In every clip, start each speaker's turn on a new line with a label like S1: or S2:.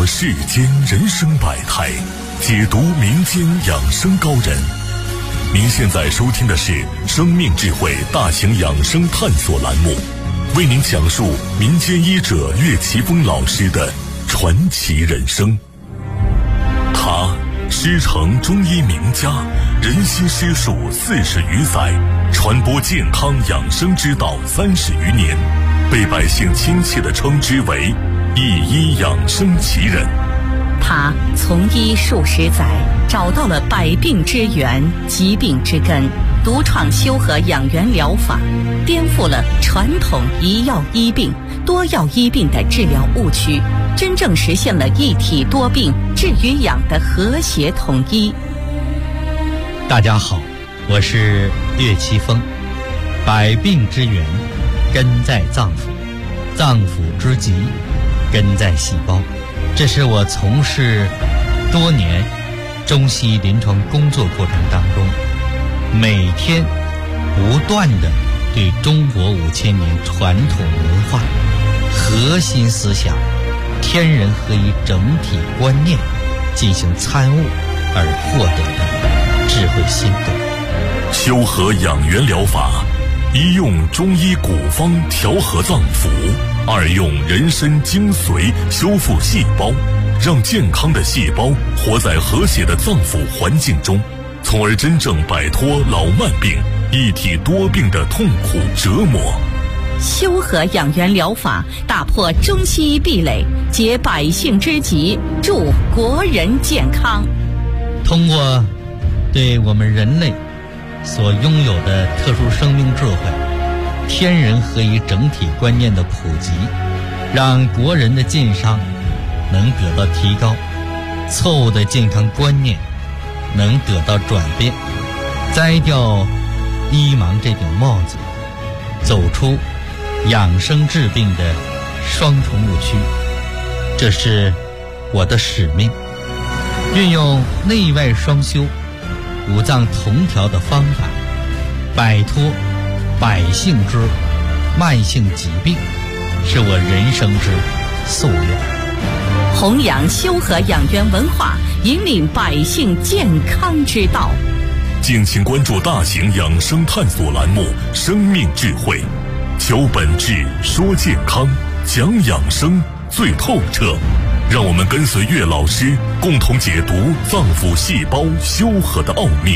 S1: 说世间人生百态，解读民间养生高人。您现在收听的是生命智慧大型养生探索栏目，为您讲述民间医者岳奇峰老师的传奇人生。他师承中医名家，人心师术40余载，传播健康养生之道30余年，被百姓亲切地称之为一医养生奇人。
S2: 他从医数十载，找到了百病之源、疾病之根，独创修和养元疗法，颠覆了传统一药医病、多药医病的治疗误区，真正实现了一体多病治与养的和谐统一。
S3: 大家好，我是岳奇峰。百病之源根在脏腑，脏腑之疾根在细胞。这是我从事多年中西医临床工作过程当中，每天不断地对中国5000年传统文化核心思想天人合一整体观念进行参悟而获得的智慧心得。
S1: 修和养元疗法，一用中医古方调和脏腑，二用人参精髓修复细胞，让健康的细胞活在和谐的脏腑环境中，从而真正摆脱老慢病、一体多病的痛苦折磨。
S2: 修和养元疗法打破中西医壁垒，解百姓之急，助国人健康。
S3: 通过对我们人类所拥有的特殊生命智慧、天人合一整体观念的普及，让国人的健康能得到提高，错误的健康观念能得到转变，摘掉医盲这顶帽子，走出养生治病的双重误区。这是我的使命，运用内外双修、五脏同调的方法，摆脱百姓之慢性疾病，是我人生之夙愿。
S2: 弘扬修和养元文化，引领百姓健康之道。
S1: 敬请关注大型养生探索栏目《生命智慧》，求本质，说健康，讲养生最透彻。让我们跟随岳老师，共同解读脏腑细胞修和的奥秘。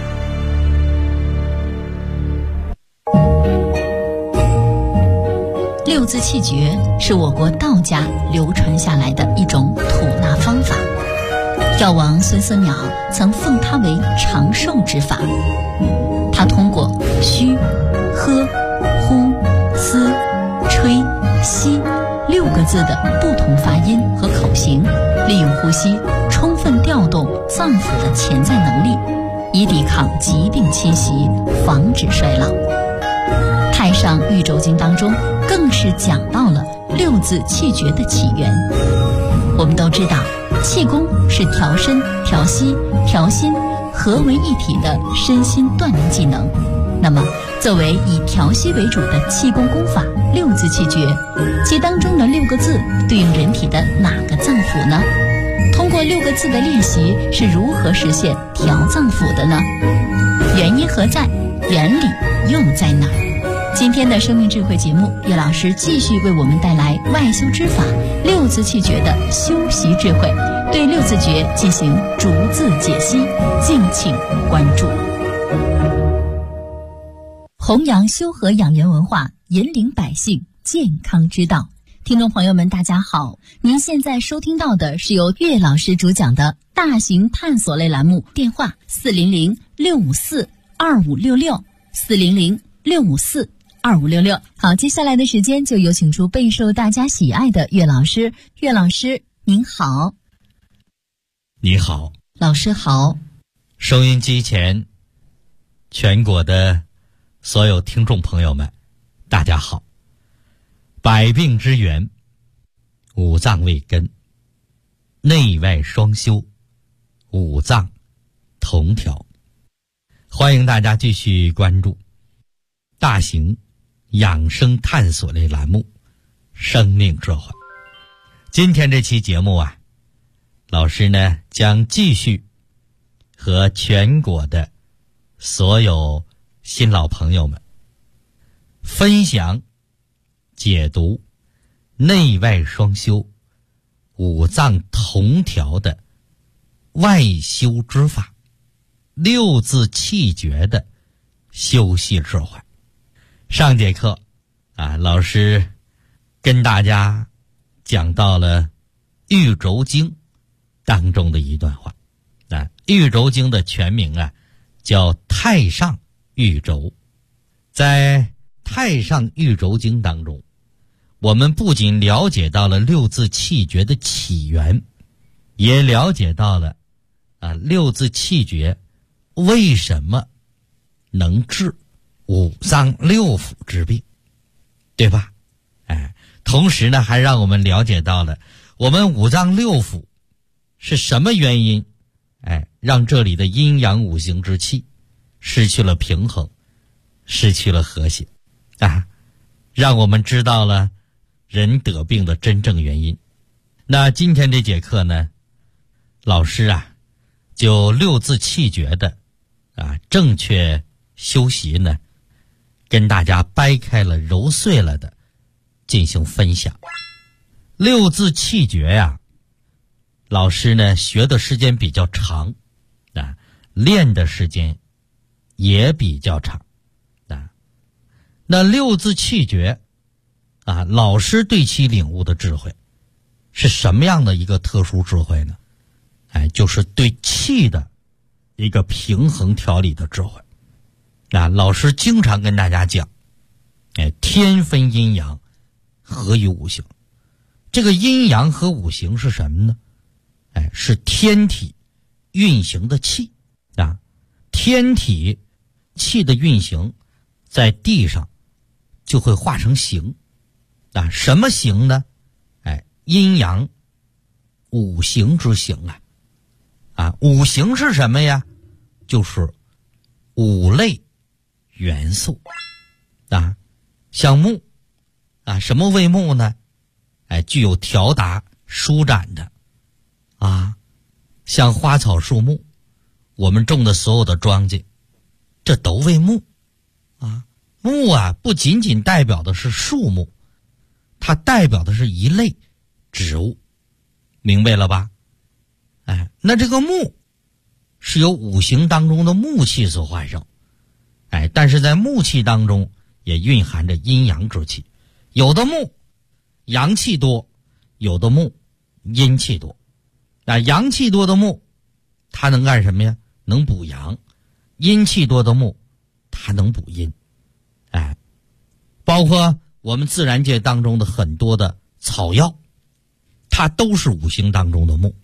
S4: 六字气诀是我国道家流传下来的一种吐纳方法。药王孙思邈曾奉它为长寿之法。他通过虚、喝、呼、思、吹、吸6个字的不同发音和口型，利用呼吸充分调动脏腑的潜在能力，以抵抗疾病侵袭，防止衰老。太上玉轴经当中更是讲到了6字气诀的起源。我们都知道，气功是调身、调息、调心合为一体的身心锻炼技能。那么作为以调息为主的气功功法6字气诀，其当中的6个字对应人体的哪个脏腑呢？通过6个字的练习是如何实现调脏腑的呢？原因何在？原理又在哪儿？今天的生命智慧节目，岳老师继续为我们带来外修之法6字气诀的修习智慧，对6字诀进行逐字解析，敬请关注。弘扬修和养元文化，引领百姓健康之道。听众朋友们大家好，您现在收听到的是由岳老师主讲的大型探索类栏目，电话400-654-2566 400-654-2566。好，接下来的时间就有请出备受大家喜爱的岳老师。岳老师您好。
S3: 你好。
S4: 老师好。
S3: 收音机前全国的所有听众朋友们大家好。百病之源，五脏为根，内外双修，五脏同调。欢迎大家继续关注大型养生探索类栏目《生命智慧》。今天这期节目啊， 老师呢将继续和全国的所有新老朋友们分享解读内外双修五脏同调的外修之法，六字气诀的修习智慧。上节课老师跟大家讲到了玉轴经当中的一段话。玉轴经的全名叫太上玉轴。在太上玉轴经当中，我们不仅了解到了六字气诀的起源，也了解到了六字气诀为什么能治五脏六腑之病，对吧？同时呢，还让我们了解到了我们五脏六腑是什么原因让这里的阴阳五行之气失去了平衡，失去了和谐让我们知道了人得病的真正原因。那今天这节课呢，老师就六字气诀的正确修习呢，跟大家掰开了揉碎了的进行分享。六字气诀老师呢学的时间比较长练的时间也比较长那六字气诀老师对其领悟的智慧是什么样的一个特殊智慧呢？就是对气的一个平衡调理的智慧。老师经常跟大家讲天分阴阳，合于五行。这个阴阳和五行是什么呢？是天体运行的气天体气的运行在地上就会化成形什么形呢？阴阳五行之形五行是什么呀？就是五类元素像木什么为木呢？具有条达舒展的像花草树木，我们种的所有的庄稼，这都为木木不仅仅代表的是树木，它代表的是一类植物，明白了吧？那这个木是由五行当中的木气所化生但是在木气当中也蕴含着阴阳之气，有的木阳气多，有的木阴气多阳气多的木它能干什么呀？能补阳。阴气多的木它能补阴包括我们自然界当中的很多的草药，它都是五行当中的木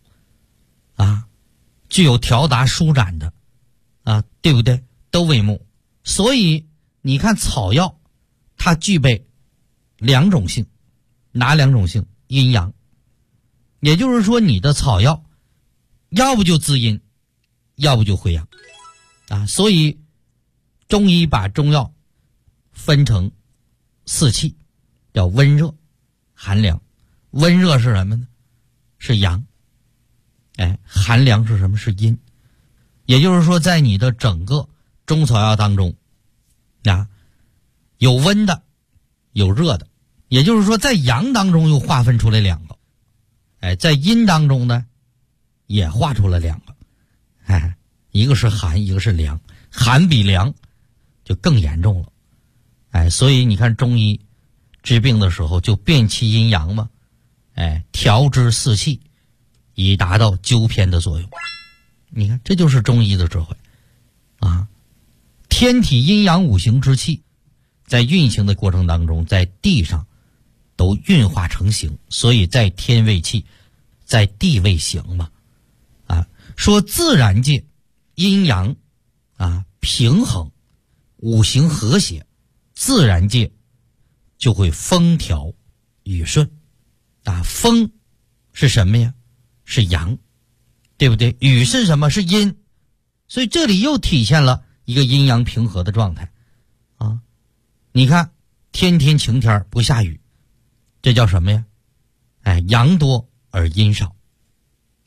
S3: 具有条达舒展的对不对？都为木。所以你看草药它具备两种性，哪两种性？阴阳。也就是说你的草药要不就滋阴，要不就回阳所以中医把中药分成四气，叫温热寒凉。温热是什么呢？是阳寒凉是什么？是阴。也就是说在你的整个中草药当中有温的有热的，也就是说在阳当中又划分出来两个在阴当中呢也划出了两个一个是寒，一个是凉。寒比凉就更严重了所以你看中医治病的时候就辨其阴阳嘛调之四气，以达到纠偏的作用。你看这就是中医的智慧天体阴阳五行之气在运行的过程当中，在地上都运化成形，所以在天为气，在地为形嘛说自然界阴阳平衡，五行和谐，自然界就会风调雨顺风是什么呀？是阳，对不对？雨是什么？是阴。所以这里又体现了一个阴阳平和的状态你看天天晴天不下雨，这叫什么呀？阳多而阴少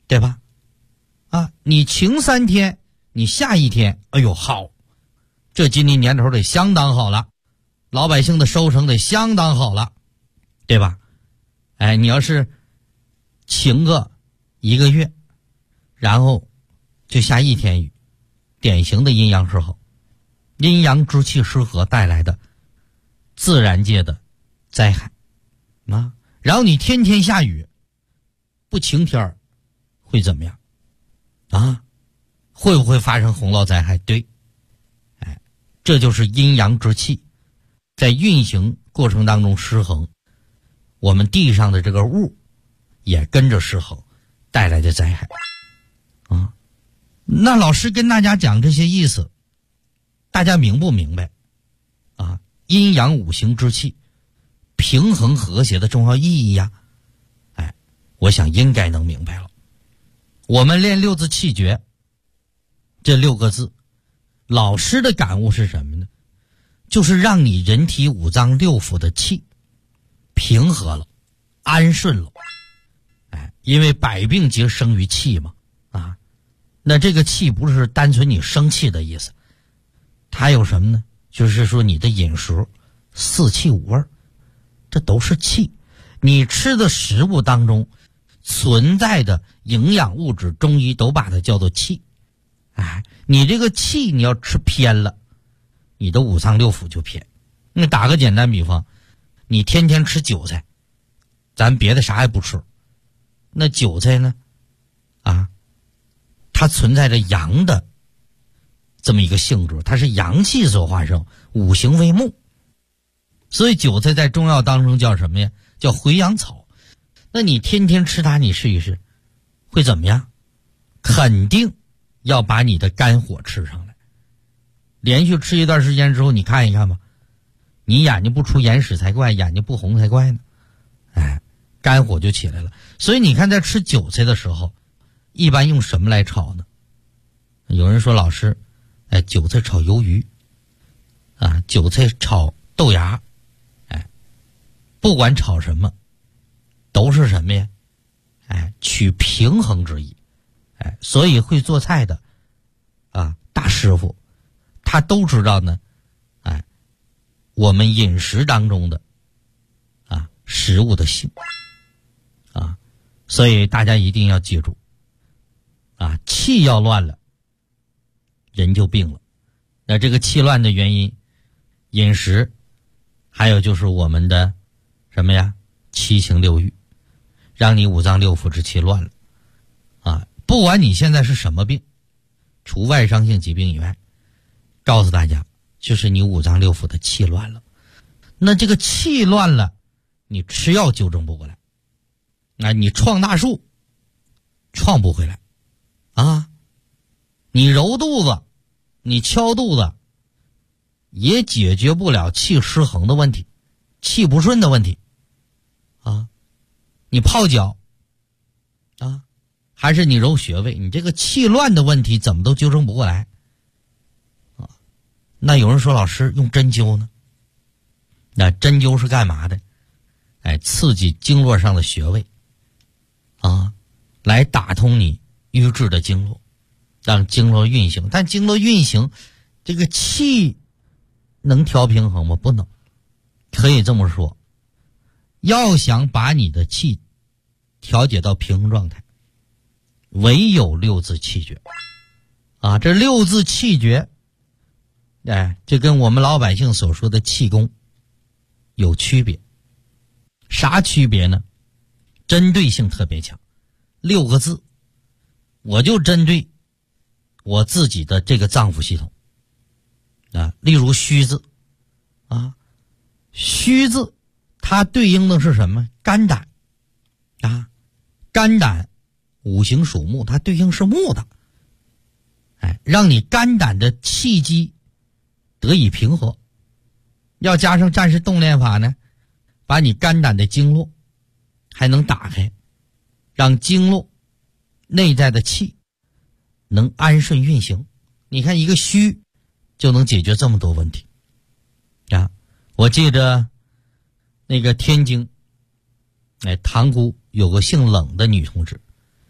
S3: 对吧？啊，你晴3天，你下1天，哎呦好，这今年年头得相当好了，老百姓的收成得相当好了，对吧？哎，你要是晴个1个月，然后就下1天雨，典型的阴阳失衡，阴阳之气失和带来的自然界的灾害啊。然后你天天下雨，不晴天儿会怎么样啊？会不会发生洪涝灾害？对，哎，这就是阴阳之气在运行过程当中失衡，我们地上的这个物也跟着失衡带来的灾害啊。那老师跟大家讲这些意思，大家明不明白啊？阴阳五行之气平衡和谐的重要意义呀。哎，我想应该能明白了。我们练6字气诀这6个字，老师的感悟是什么呢？就是让你人体5脏6腑的气平和了，安顺了。哎，因为百病皆生于气嘛，啊，那这个气不是单纯你生气的意思，它有什么呢？就是说你的饮食4气5味，这都是气。你吃的食物当中存在的营养物质，中医都把它叫做气。哎，你这个气你要吃偏了，你的5脏6腑就偏。那打个简单比方，你天天吃韭菜，咱别的啥也不吃，那韭菜呢啊，它存在着阳的这么一个性质，它是阳气所化生，五行为木，所以韭菜在中药当中叫什么呀？叫回阳草。那你天天吃它，你试一试会怎么样？肯定要把你的肝火吃上来。连续吃一段时间之后，你看一看吧，你眼睛不出眼屎才怪，眼睛不红才怪呢。哎，肝火就起来了。所以你看在吃韭菜的时候，一般用什么来炒呢？有人说老师，哎，韭菜炒鱿鱼啊，韭菜炒豆芽，哎，不管炒什么都是什么呀？哎，取平衡之意。哎，所以会做菜的啊大师傅他都知道呢，哎，我们饮食当中的啊食物的性啊，所以大家一定要记住啊，气要乱了，人就病了。那这个气乱的原因，饮食，还有就是我们的什么呀？7情6欲，让你5脏6腑之气乱了啊！不管你现在是什么病，除外伤性疾病以外，告诉大家，就是你5脏6腑的气乱了。那这个气乱了，你吃药纠正不过来，那你撞大树撞不回来啊！你揉肚子，你敲肚子，也解决不了气失衡的问题，气不顺的问题啊！你泡脚啊，还是你揉穴位，你这个气乱的问题怎么都纠正不过来啊？那有人说老师用针灸呢？那针灸是干嘛的？哎，刺激经络上的穴位啊，来打通你瘀滞的经络，让经络运行。但经络运行，这个气能调平衡吗？不能。可以这么说，要想把你的气调节到平衡状态，唯有6字气诀啊！这6字气诀，哎，这跟我们老百姓所说的气功有区别。啥区别呢？针对性特别强。6个字，我就针对我自己的这个脏腑系统啊。例如虚字啊，虚字它对应的是什么？肝胆啊，肝胆五行属木，它对应是木的。哎，让你肝胆的气机得以平和。要加上战士动练法呢，把你肝胆的经络还能打开，让经络内在的气能安顺运行。你看一个虚就能解决这么多问题啊！我记得那个天津，哎，塘沽有个姓冷的女同志，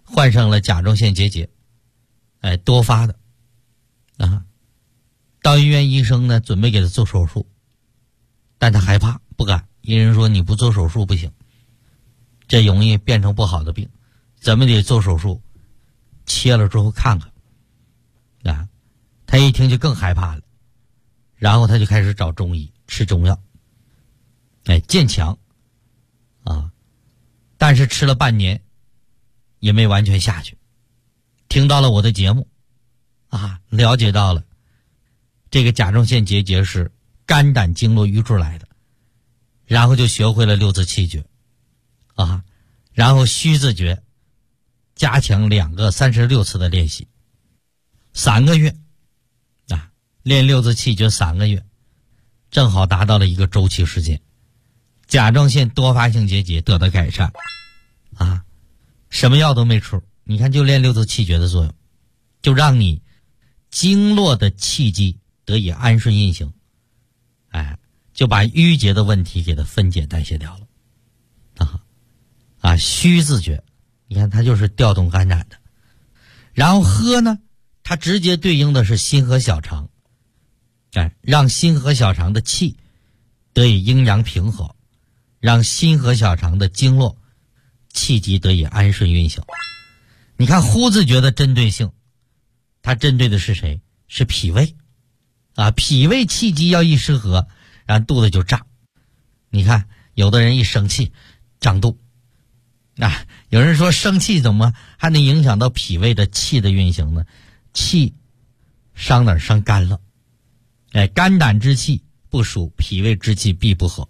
S3: 患上了甲状腺结节，多发的啊。到医院，医生呢准备给他做手术，但他害怕不敢，医生说你不做手术不行，这容易变成不好的病，怎么得做手术，切了之后看看啊。他一听就更害怕了，然后他就开始找中医吃中药，渐强啊，但是吃了半年也没完全下去。听到了我的节目啊，了解到了这个甲状腺结节是肝胆经络淤出来的，然后就学会了六字气诀啊，然后虚字诀加强2个36次的练习，3个月啊，练六字气诀3个月，正好达到了一个周期时间，甲状腺多发性结节得到改善啊，什么药都没出，你看就练六字气诀的作用，就让你经络的气机得以安顺运行，就把淤结的问题给它分解代谢掉了虚字诀，你看它就是调动肝胆的。然后喝呢，它直接对应的是心和小肠，让心和小肠的气得以阴阳平和，让心和小肠的经络气机得以安顺运行。你看呼字诀的针对性，它针对的是谁？是脾胃脾胃气机要一失和，然后肚子就胀。你看有的人一生气胀肚有人说生气怎么还能影响到脾胃的气的运行呢？气伤哪儿？伤肝了。肝胆之气不属，脾胃之气必不和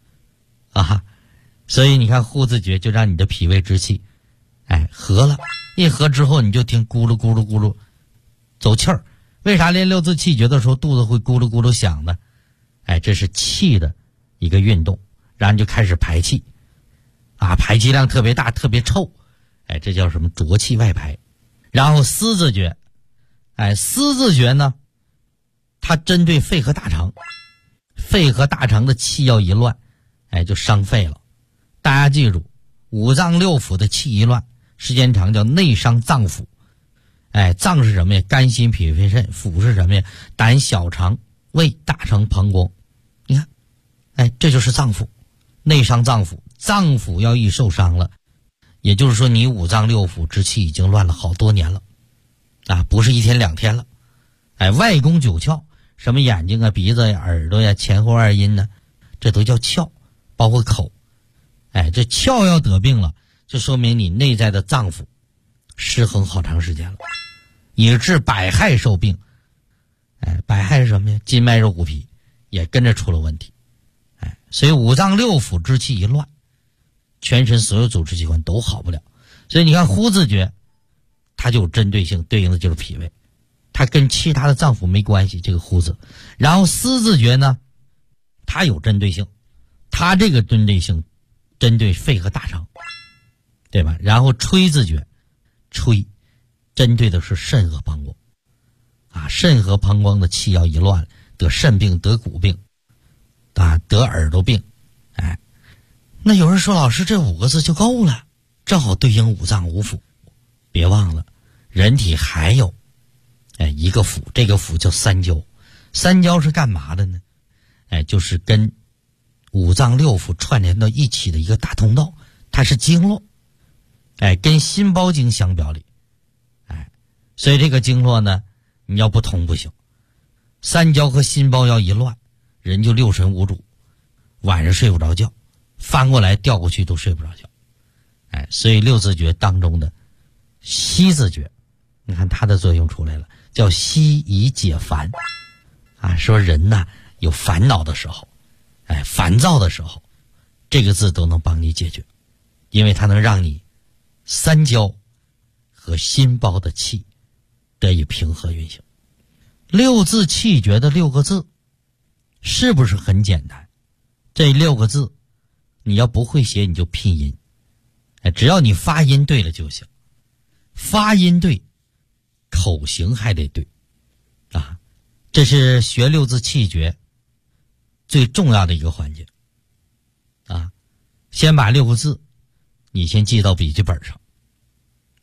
S3: 所以你看呼字诀就让你的脾胃之气和了，一和之后你就听咕噜咕噜咕噜走气儿。为啥练六字气诀的时候肚子会咕噜咕噜响呢？这是气的一个运动，然后你就开始排气排气量特别大，特别臭，这叫什么？浊气外排。然后思字诀，思字诀呢，它针对肺和大肠，肺和大肠的气要一乱，就伤肺了。大家记住，五脏六腑的气一乱，时间长叫内伤脏腑。脏是什么呀？肝心脾肺肾。腑是什么呀？胆小肠胃大肠膀胱。你看这就是脏腑，内伤脏腑。脏腑要一受伤了，也就是说你五脏六腑之气已经乱了好多年了不是1天2天了。外宫9窍，什么眼睛鼻子耳朵前后2阴呢，这都叫窍，包括口。这窍要得病了，就说明你内在的脏腑失衡好长时间了，以致百害受病。百害是什么呀？筋脉肉骨皮也跟着出了问题。所以五脏六腑之气一乱，全身所有组织器官都好不了。所以你看呼字诀它就有针对性，对应的就是脾胃，它跟其他的脏腑没关系，这个呼字。然后思字诀呢，它有针对性，它这个针对性针对肺和大肠，对吧？然后吹字诀，吹针对的是肾和膀胱肾和膀胱的气要一乱，得肾病，得骨病得耳朵病。那有人说老师这5个字就够了，正好对应五脏五腑。别忘了人体还有一个腑，这个腑叫三焦。三焦是干嘛的呢？就是跟五脏六腑串联到一起的一个大通道，它是经络，跟心包经相表里。所以这个经络呢，你要不通不行。三焦和心包要一乱，人就六神无主，晚上睡不着觉，翻过来调过去都睡不着觉。所以六字诀当中的息字诀，你看它的作用出来了，叫息以解烦说人呐有烦恼的时候，烦躁的时候，这个字都能帮你解决，因为它能让你三焦和心包的气得以平和运行。六字气诀的6个字是不是很简单？这6个字你要不会写你就拼音，只要你发音对了就行。发音对，口型还得对这是学六字气诀最重要的一个环节先把6个字你先记到笔记本上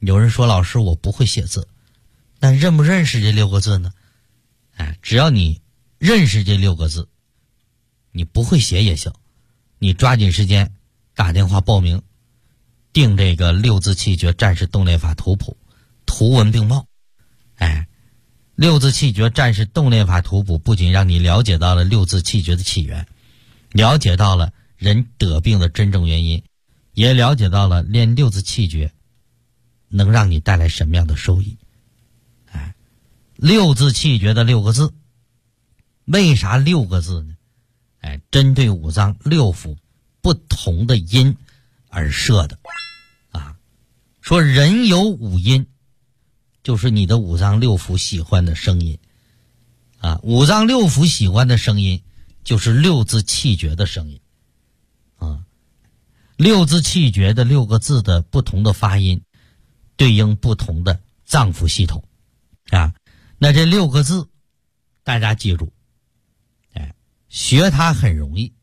S3: 有人说老师我不会写字，但认不认识这6个字呢？只要你认识这6个字，你不会写也行，你抓紧时间打电话报名，订这个6字气诀战士动练法图谱，图文并茂。6字气诀战士动练法图谱不仅让你了解到了6字气诀的起源，了解到了人得病的真正原因，也了解到了练6字气诀能让你带来什么样的收益。6字气诀的6个字，为啥6个字呢？针对五脏6腑不同的音而设的。说人有5音，就是你的五脏6腑喜欢的声音。五脏6腑喜欢的声音就是6字气诀的声音。6字气诀的6个字的不同的发音，对应不同的脏腑系统。那这6个字大家记住，学它很容易，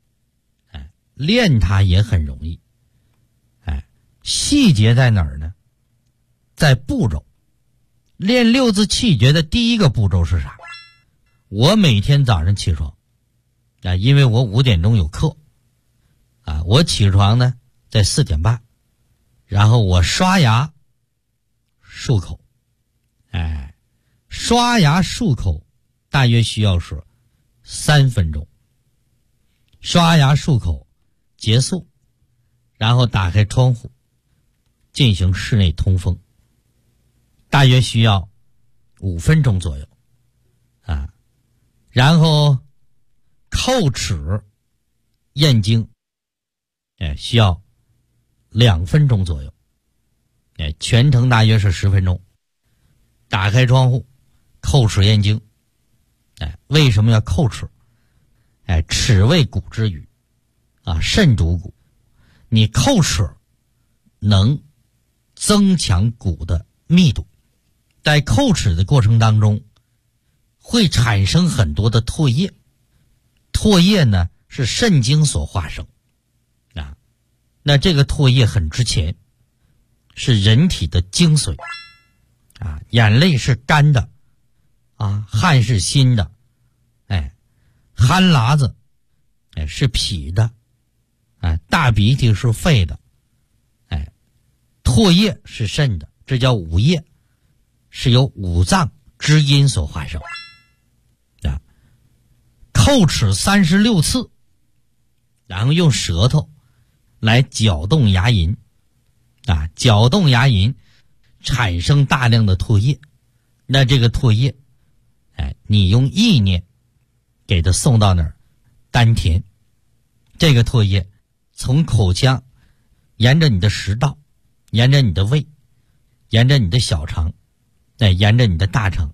S3: 练它也很容易。细节在哪儿呢？在步骤。练6字气诀的第一个步骤是啥？我每天早上起床，因为我5点钟有课，我起床呢在4点半，然后我刷牙漱口。刷牙漱口大约需要是3分钟。刷牙漱口结束，然后打开窗户进行室内通风，大约需要5分钟左右。然后叩齿咽经，需要2分钟左右。全程大约是10分钟。打开窗户叩齿咽经。为什么要叩齿？齿为骨之余，肾主骨，你叩齿能增强骨的密度。在叩齿的过程当中会产生很多的唾液，唾液呢是肾精所化生。那这个唾液很值钱，是人体的精髓。眼泪是干的，汗是辛的，汗喇子是脾的，大鼻涕是肺的，唾液是肾的，这叫五液，是由五脏之阴所化生。叩齿36次，然后用舌头来搅动牙龈，搅动牙龈产生大量的唾液。那这个唾液你用意念给它送到哪儿？丹田。这个唾液从口腔沿着你的食道，沿着你的胃，沿着你的小肠，沿着你的大肠，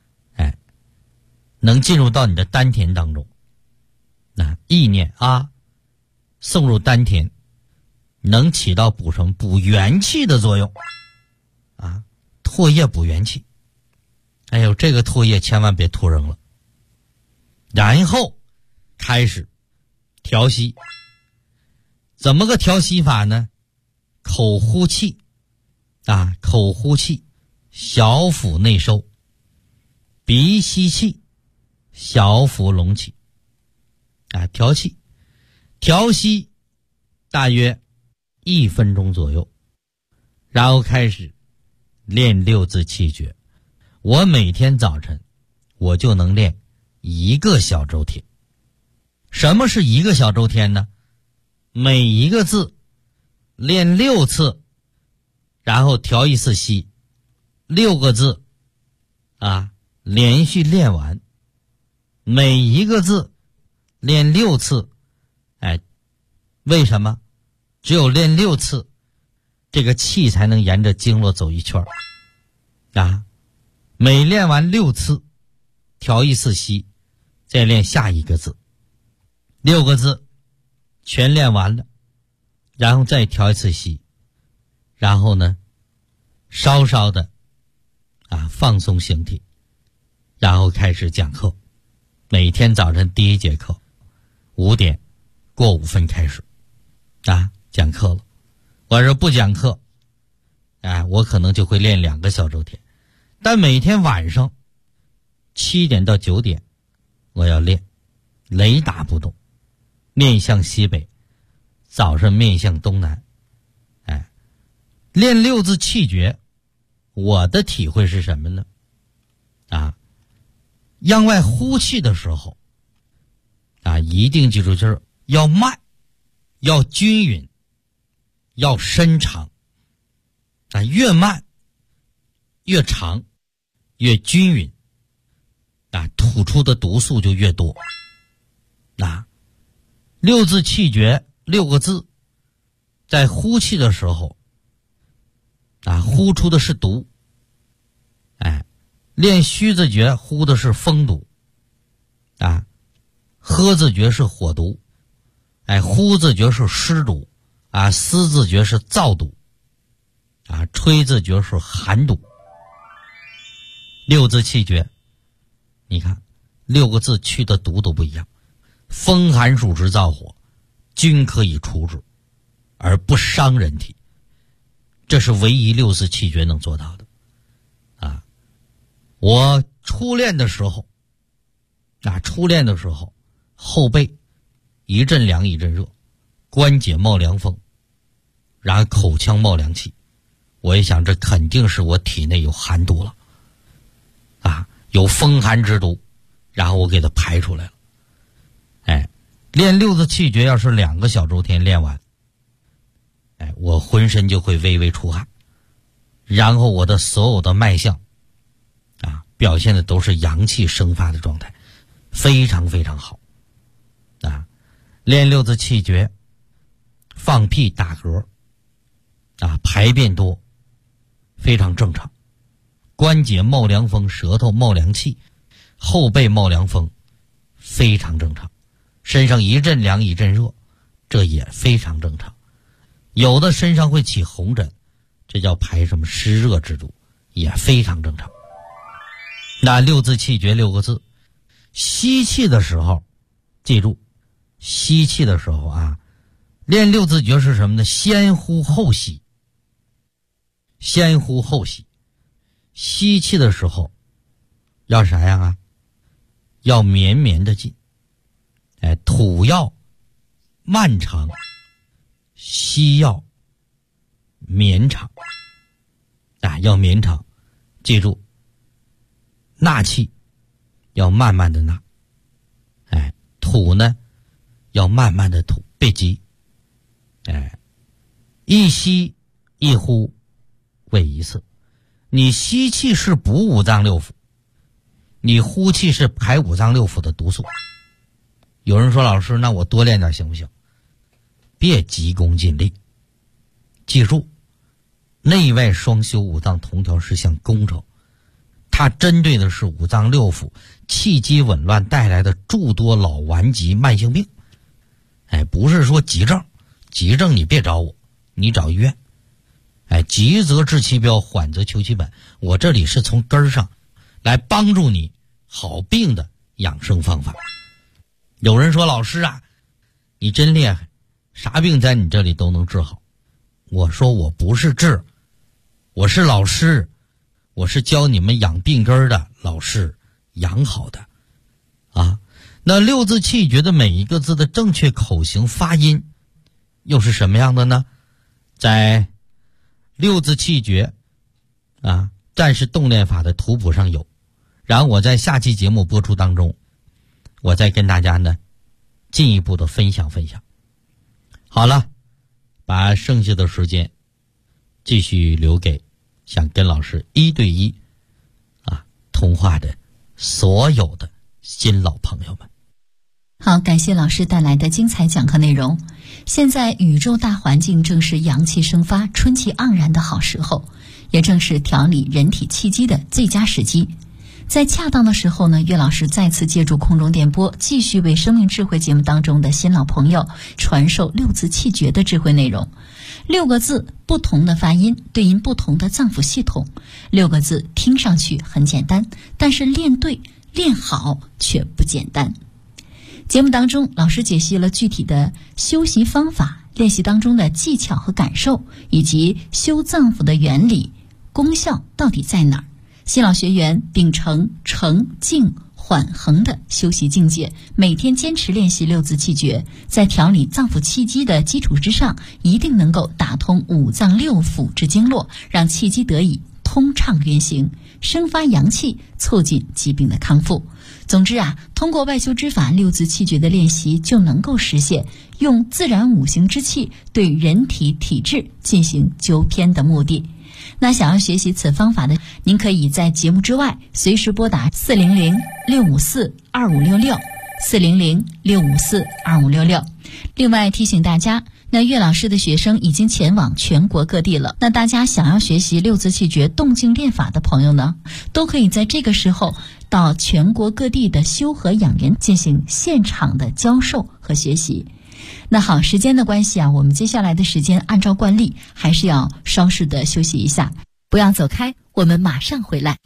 S3: 能进入到你的丹田当中。意念送入丹田，能起到补元气的作用。唾液补元气。这个唾液千万别吐扔了。然后开始调息。怎么个调息法呢？口呼气，口呼气，小腹内收；鼻吸气，小腹隆起。调气，调息大约1分钟左右，然后开始练6字气诀。我每天早晨我就能练1个小周天。什么是1个小周天呢？每一个字练6次，然后调1次息，6个字连续练完。每一个字练6次。为什么？只有练6次，这个气才能沿着经络走一圈。每练完6次，调1次息，再练下一个字。6个字全练完了，然后再调1次息，然后呢稍稍的放松形体，然后开始讲课。每天早晨第1节课5点过5分开始讲课了。我说不讲课我可能就会练2个小周天，但每天晚上7点到9点我要练，雷打不动，面向西北，早上面向东南。练6字气诀，我的体会是什么呢？央外呼气的时候一定记住，就是要慢，要均匀，要深长。越慢越长越均匀，吐出的毒素就越多。6字气诀6个字，在呼气的时候呼出的是毒。练虚字诀呼的是风毒，喝字诀是火毒，呼字诀是湿毒，思字诀是燥毒，吹字诀是寒毒。6字气诀，你看6个字去的毒都不一样，风寒暑湿燥火均可以除之，而不伤人体，这是唯一6字气诀能做到的。我初练的时候，后背一阵凉一阵热，关节冒凉风，然后口腔冒凉气，我一想这肯定是我体内有寒毒了，有风寒之毒，然后我给它排出来了。练6字气诀要是2个小周天练完，我浑身就会微微出汗，然后我的所有的脉象表现的都是阳气生发的状态，非常非常好。练6字气诀，放屁打嗝排便多，非常正常。关节冒凉风，舌头冒凉气，后背冒凉风，非常正常。身上一阵凉一阵热，这也非常正常。有的身上会起红疹，这叫排什么湿热之毒，也非常正常。那6字气诀6个字，吸气的时候记住，吸气的时候练6字诀是什么呢？先呼后吸，先呼后吸。吸气的时候要啥样要绵绵的进，吐要漫长，吸要绵长，要绵长。记住，纳气要慢慢的纳，吐呢要慢慢的吐，别急。一吸一呼为一次。你吸气是补5脏6腑，你呼气是排5脏6腑的毒素。有人说老师，那我多练点行不行？别急功近利，记住，内外双修5脏同调是项工程，它针对的是5脏6腑气机紊乱带来的诸多老顽疾慢性病。不是说急症，急症你别找我，你找医院。急则治其标，缓则求其本。我这里是从根儿上来帮助你好病的养生方法。有人说老师你真厉害，啥病在你这里都能治好。我说我不是治，我是老师，我是教你们养病根的老师，养好的。那6字气诀的每一个字的正确口型发音又是什么样的呢？在6字气诀战士动练法的图谱上有，然后我在下期节目播出当中，我再跟大家呢进一步的分享。好了，把剩下的时间继续留给想跟老师1对1通话的所有的新老朋友们。
S4: 好，感谢老师带来的精彩讲课内容。现在宇宙大环境正是阳气生发、春气盎然的好时候，也正是调理人体气机的最佳时机。在恰当的时候呢，岳老师再次借助空中电波，继续为生命智慧节目当中的新老朋友传授6字气诀的智慧内容。6个字，不同的发音，对应不同的脏腑系统。6个字听上去很简单，但是练对、练好却不简单。节目当中，老师解析了具体的修习方法， 练习当中的技巧和感受，以及修脏腑的原理、功效到底在哪儿。新老学员秉承沉静缓衡的修习境界，每天坚持练习六字气诀，在调理脏腑气机的基础之上，一定能够打通五脏六腑之经络，让气机得以通畅运行，生发阳气，促进疾病的康复。总之啊，通过外修之法六字气诀的练习，就能够实现用自然五行之气对人体体质进行纠偏的目的。那想要学习此方法的，您可以在节目之外随时拨打400-654-2566，400-654-2566。另外提醒大家，那岳老师的学生已经前往全国各地了。那大家想要学习六字气诀动静练法的朋友呢，都可以在这个时候到全国各地的修和养元进行现场的教授和学习。那好，时间的关系啊，我们接下来的时间按照惯例还是要稍事的休息一下，不要走开，我们马上回来。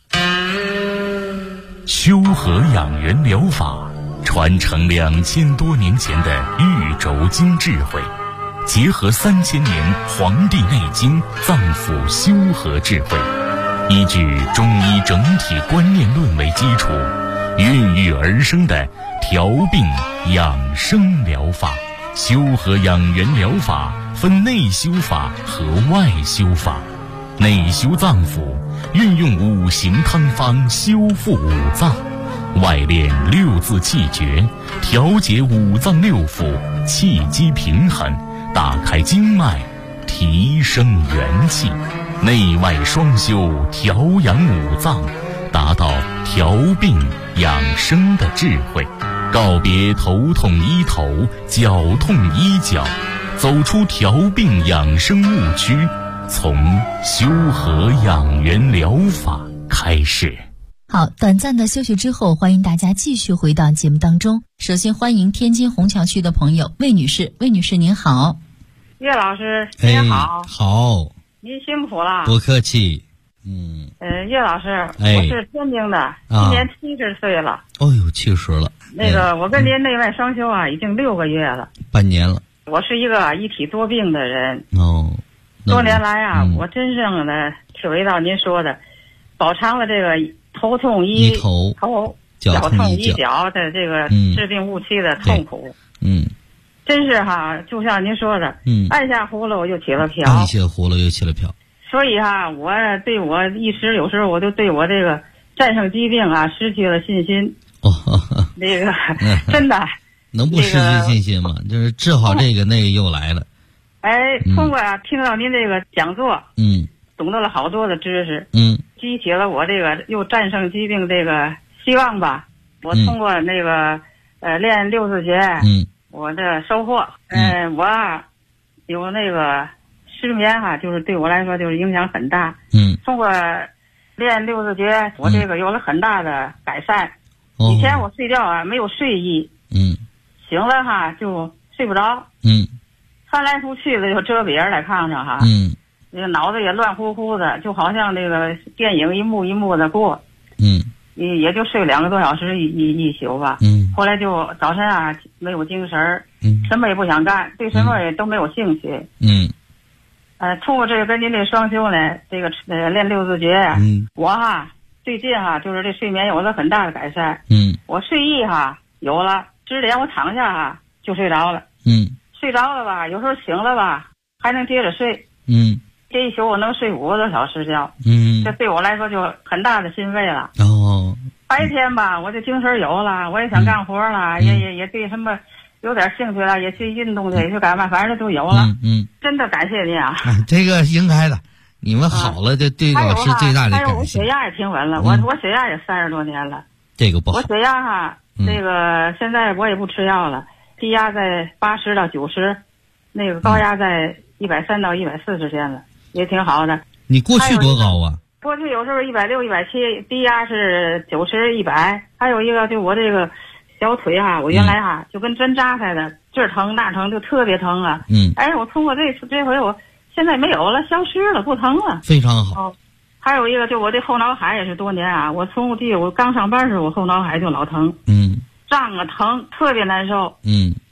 S1: 修和养元疗法传承2000多年前的玉轴经智慧，结合3000年《黄帝内经》脏腑修和智慧，依据中医整体观念论为基础，孕育而生的调病养生疗法。修和养元疗法分内修法和外修法。内修脏腑，运用五行汤方修复五脏；外练六字气诀，调节五脏六腑，气机平衡，打开经脉，提升元气。内外双修，调养五脏，达到调病养生的智慧。告别头痛医头，脚痛医脚，走出调病养生误区，从修和养元疗法开始。
S4: 好，短暂的休息之后，欢迎大家继续回到节目当中。首先欢迎天津虹桥区的朋友魏女士。魏女士您好。
S5: 岳老师您好。
S3: 好，
S5: 您辛苦了。
S3: 不客气。
S5: 岳老师，我是天津的，今年70岁了。
S3: 哦呦，70了。
S5: 那个，我跟您内外双修啊，已经6个月了，
S3: 半年了。
S5: 我是一个一体多病的人。
S3: 哦。
S5: 多年来啊，我真正的体会到您说的，饱尝了这个头痛医头，脚痛医脚的这个治病误期的痛苦。真是哈，就像您说的，按下葫芦又起了瓢。
S3: 按下葫芦又起了瓢。
S5: 所以哈，我对我有时候我就对我这个战胜疾病啊失去了信心。那个真的
S3: 能不失去信心吗？就是治好这个那个又来了。
S5: 通过听到您这个讲座，懂得了好多的知识，激起了我这个又战胜疾病这个希望吧。我通过那个练六字诀，我的收获，我有那个失眠哈，就是对我来说就是影响很大。通过练六字诀，我这个有了很大的改善。以前我睡觉啊没有睡意，醒了哈就睡不着，翻来覆去的就遮别人在炕上哈，那个脑子也乱乎乎的，就好像那个电影一幕一幕的过，也就睡2个多小时一宿吧。后来就早晨啊没有精神，什么也不想干，对什么也都没有兴趣。通过这个跟您这双修呢，这个练六字诀，我哈最近哈就是这睡眠有了很大的改善。我睡意哈有了，10点我躺下哈就睡着了。睡着了吧，有时候醒了吧还能接着睡。这一宿我能睡5个多小时觉。这对我来说就很大的欣慰了。白天吧我就精神有了，我也想干活了，也对什么有点兴趣了，也去运动去，也去干嘛，反正都有了。真的感谢您啊。
S3: 这个应该的，你们好了，这对老师最大的感谢。
S5: 还有我血压也挺稳了，我血压也30多年了。
S3: 这个不好。
S5: 我血压哈，这个现在我也不吃药了，低压在80到90，那个高压在130到140之间了，也挺好的。
S3: 你过去多高啊？
S5: 过去有时候160、170，低压是90、100。还有一个就我这个小腿哈，我原来哈就跟针扎似的，这儿疼那疼，就特别疼啊。我通过这回我现在没有了，消失了，不疼了，
S3: 非常好。
S5: 还有一个就我这后脑海也是多年啊，我刚上班时我后脑海就老疼，胀啊疼，特别难受。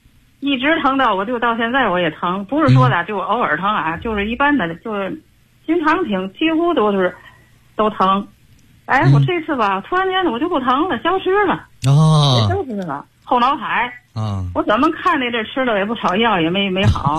S5: 一直疼到我就到现在我也疼，不是说的就偶尔疼啊，就是一般的，就是经常听，几乎都疼。哎，我这次吧，突然间我就不疼了，消失了。
S3: 哦，
S5: 也就是了，后脑海。我怎么看那阵吃了也不少药，也没好。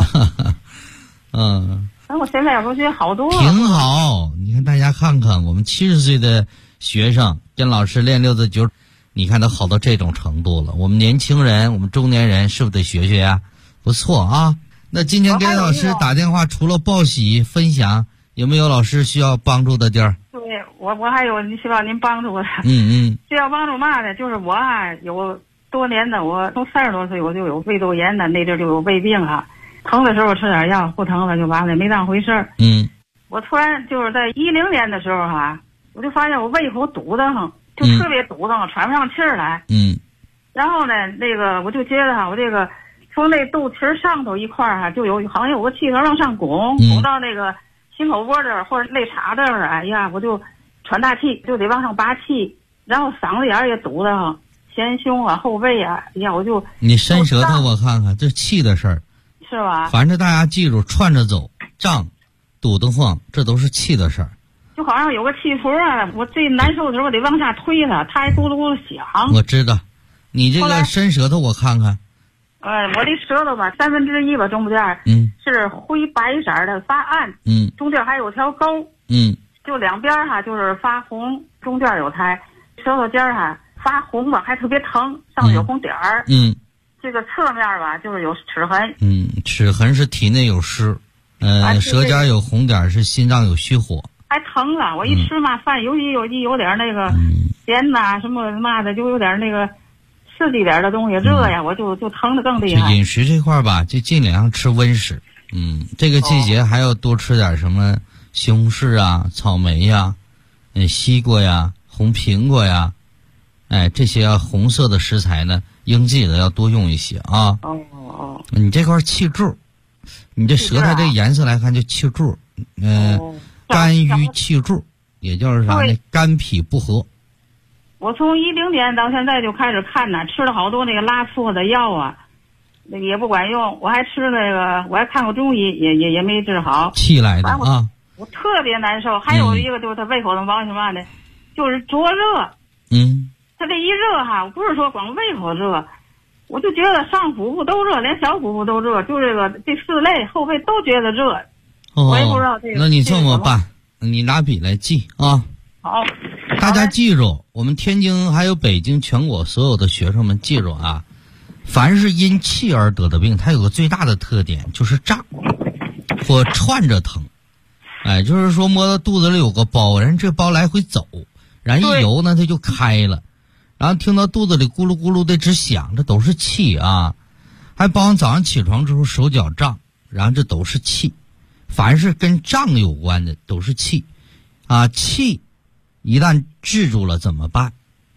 S5: 但我现在我觉得好多了。
S3: 挺好，你看大家看看，我们70岁的学生跟老师练6字诀，你看都好到这种程度了。我们年轻人，我们中年人是不是得学学呀？不错啊。那今天给老师打电话，除了报喜分享，有没有老师需要帮助的地儿？
S5: 对，我还有希望您帮助我。需要帮助嘛的，就是我啊有多年的，我从30多岁我就有胃窦炎的，那阵就有胃病哈。疼的时候吃点药，不疼了就完了，没当回事儿。我突然就是在10年的时候哈，我就发现我胃口堵得慌，就特别堵得慌，喘不上气儿来。然后呢，那个我就觉得哈，我这个从那肚脐上头一块儿哈，就好像有个气团往上拱到那个心口窝这儿或者肋叉这儿，哎呀，我就喘大气，就得往上拔气，然后嗓子眼儿也堵得慌，前胸啊、后背啊，哎呀，我就
S3: 你伸舌头我看看，这气的事儿。
S5: 是吧？
S3: 反正大家记住，串着走，胀、堵得慌，这都是气的事儿。
S5: 就好像有个气坨啊，我最难受的时候我得往下推它，它还咕噜咕噜响。
S3: 我知道，你这个伸舌头我看看。
S5: 我这舌头吧1/3吧，中间是灰白色的发暗，中间还有条沟，就两边哈就是发红，中间有苔，舌头尖哈发红吧，还特别疼，上面有红点儿，这个侧面吧就是有齿痕，齿痕是体内有湿，舌尖有红点是心脏有虚火，还疼了。我一吃嘛饭，尤其有点那个咸呐什么嘛的，就有点那个刺激点的东西，热呀，我就疼得更厉害。饮食这块吧，就尽量吃温食，这个季节还要多吃点什么西红柿啊、草莓呀、西瓜呀、红苹果呀，这些红色的食材呢。应季的要多用一些啊！你这块气柱，你这舌头这颜色来看就气柱，肝郁气柱，也就是啥呢？肝脾不和。我从10年到现在就开始看呢，吃了好多那个拉错的药啊，那个也不管用。我还吃那个，我还看过中医，也没治好。气来的啊！我特别难受。还有一个就是他胃口的毛什么呢？就是灼热。他这一热哈，我不是说光胃口热，我就觉得上腹部都热，连小腹部都热，就这4肋后背都觉得热。我也不知道这个。那你这么办，你拿笔来记啊。好，大家记住，我们天津还有北京全国所有的学生们记住啊，凡是因气而得的病，它有个最大的特点就是胀或串着疼。就是说摸到肚子里有个包，人这包来回走，然后一游呢它就开了。然后听到肚子里咕噜咕噜的直响，这都是气啊。还包括早上起床之后手脚胀，然后这都是气。凡是跟胀有关的都是气啊。气一旦制住了怎么办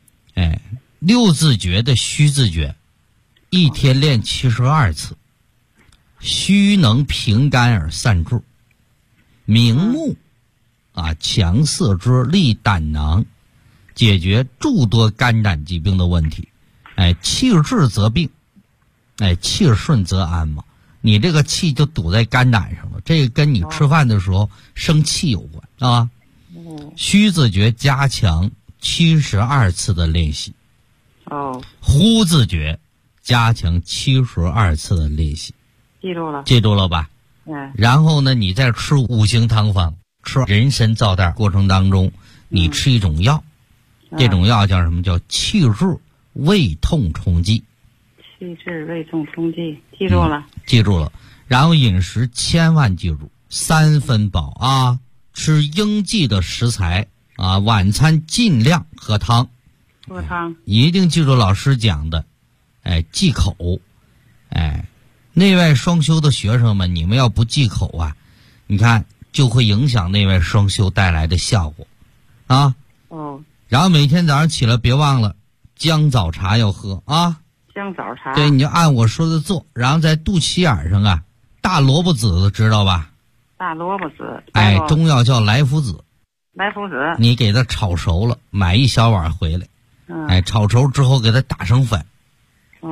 S5: ？6字诀的虚字诀，一天练72次。虚能平肝而散注，明目强四肢，利胆囊，解决诸多肝胆疾病的问题。气滞则病，气顺则安嘛。你这个气就堵在肝胆上了，这个跟你吃饭的时候生气有关啊。虚字诀加强72次的练习。呼字诀加强72次的练习。记住了吧？然后呢，你在吃5行汤方、吃人参皂袋过程当中，你吃一种药。这种药叫什么？叫气滞胃痛冲剂。气滞胃痛冲剂，记住了。记住了。然后饮食千万记住3分饱啊，吃应季的食材啊，晚餐尽量喝汤。喝汤。一定记住老师讲的，忌口。内外双修的学生们，你们要不忌口啊，你看就会影响内外双修带来的效果啊。然后每天早上起来别忘了姜枣茶要喝啊。姜枣茶。对，你就按我说的做，然后在肚脐眼上啊，大萝卜籽知道吧？大萝卜籽。中药叫来福子。来福子。你给它炒熟了，买1小碗回来。炒熟之后给它打成粉。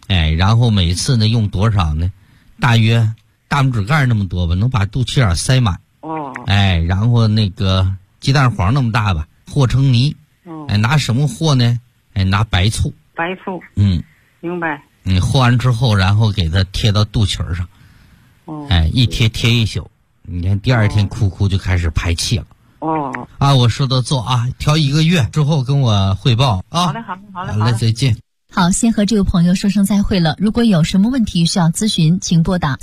S3: 然后每次呢用多少呢？大约大拇指盖那么多吧，能把肚脐眼塞满。然后那个鸡蛋黄那么大吧，和成泥。拿什么和呢？拿白醋。
S5: 白醋。明白。
S3: 和完之后，然后给它贴到肚脐上。一贴一宿，你看第二天哭哭就开始排气了。我说的做啊，调1个月之后跟我汇报啊。
S5: 好嘞，好
S3: 嘞，再见。
S4: 好，先和这位朋友说声再会了。如果有什么问题需要咨询，请拨打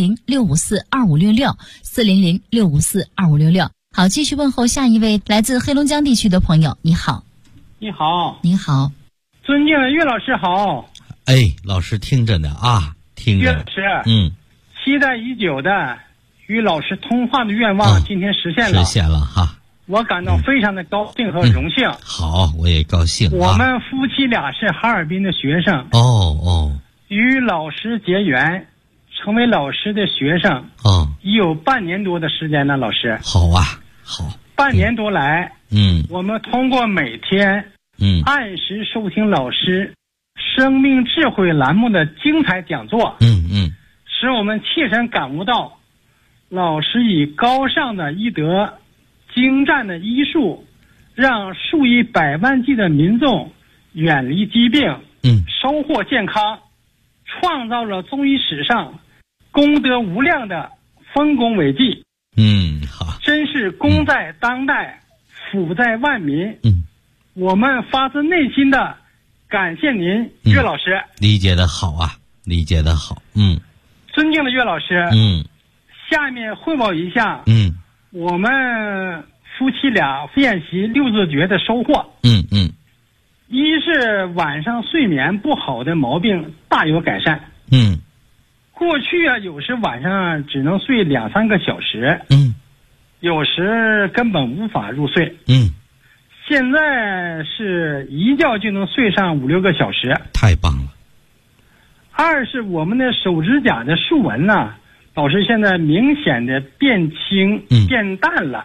S4: 400-654-2566，400-654-2566。好，继续问候下一位来自黑龙江地区的朋友。你好。
S6: 你好。
S4: 你好。
S6: 尊敬的岳老师好。
S3: 老师听着呢啊，听着。
S6: 岳老师，期待已久的与老师通话的愿望今天实现了。
S3: 实现了哈。
S6: 我感到非常的高兴和荣幸。
S3: 好，我也高兴。
S6: 我们夫妻俩是哈尔滨的学生。与老师结缘，成为老师的学生。已有半年多的时间了，老师。
S3: 好啊，好。
S6: 半年多来，我们通过每天，按时收听老师生命智慧栏目的精彩讲座，使我们切身感悟到，老师以高尚的医德、精湛的医术，让数以百万计的民众远离疾病，收获健康，创造了中医史上功德无量的丰功伟绩。
S3: 好，
S6: 真是功在当代，福在万民。我们发自内心的感谢您，岳老师。
S3: 理解的好啊，理解的好。
S6: 尊敬的岳老师，下面汇报一下，我们夫妻俩练习六字诀的收获。一是晚上睡眠不好的毛病大有改善。过去有时晚上只能睡2-3个小时，有时根本无法入睡。现在是一觉就能睡上5-6个小时，
S3: 太棒了。
S6: 二是我们的手指甲的竖纹呢，老师现在明显的变轻、变淡了。